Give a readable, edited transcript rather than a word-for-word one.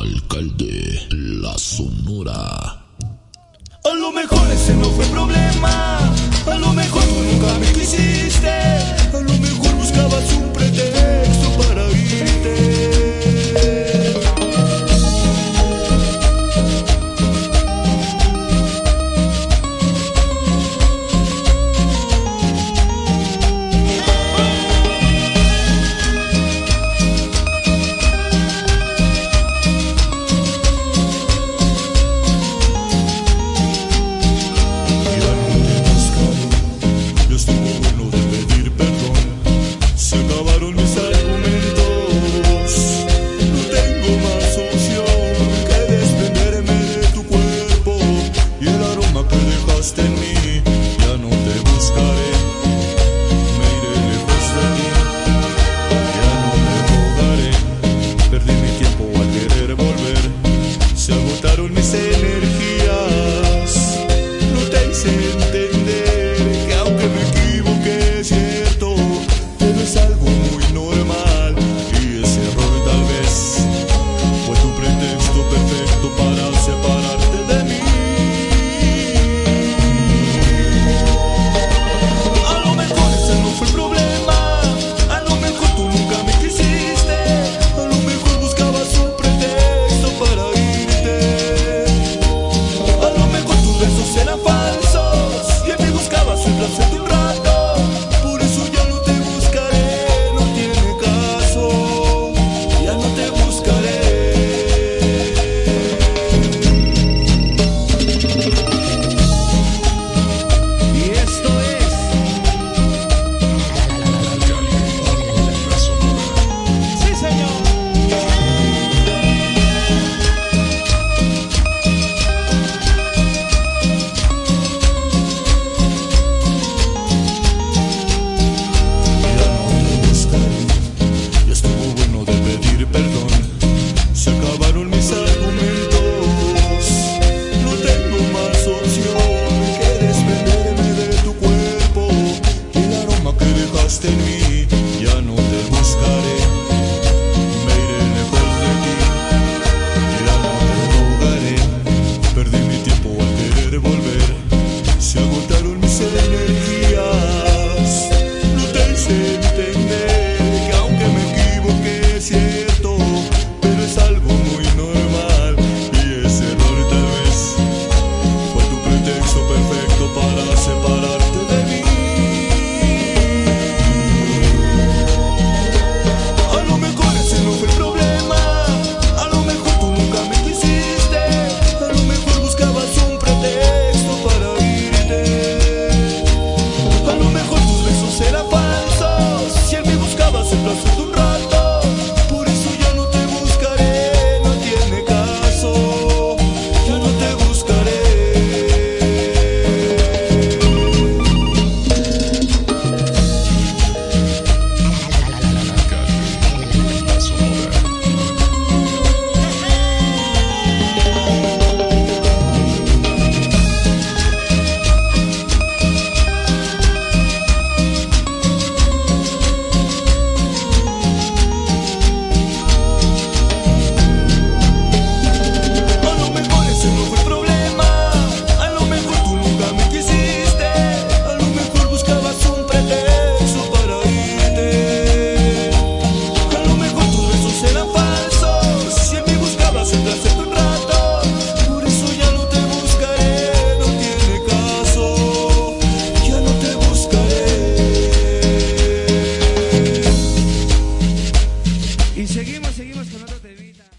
Alcalde, la Sonora. A lo mejor ese no fue problema, a lo mejor tú nunca me quisiste, a lo mejor buscabas un pretexto para irte. Mis energías no te hice entender que aunque me equivoqué es cierto, pero es algo muy normal y ese error tal vez fue tu pretexto perfecto para separarte de mí. A lo mejor ese no fue el problema, a lo mejor tú nunca me quisiste, a lo mejor buscabas un pretexto para eran falsos y en mí buscabas el placer de un rato, por eso ya no te buscaré, no tiene caso, ya no te buscaré. Y esto es sí, señor. En mí, ya no te buscaré, me iré lejos de ti, ya no te rogaré, perdí mi tiempo al querer volver, se agotaron mis energías, no te hice entender que aunque me equivoqué es cierto, pero es algo muy normal y ese error tal vez fue tu pretexto perfecto para separarte de mí. Y seguimos con otro temita.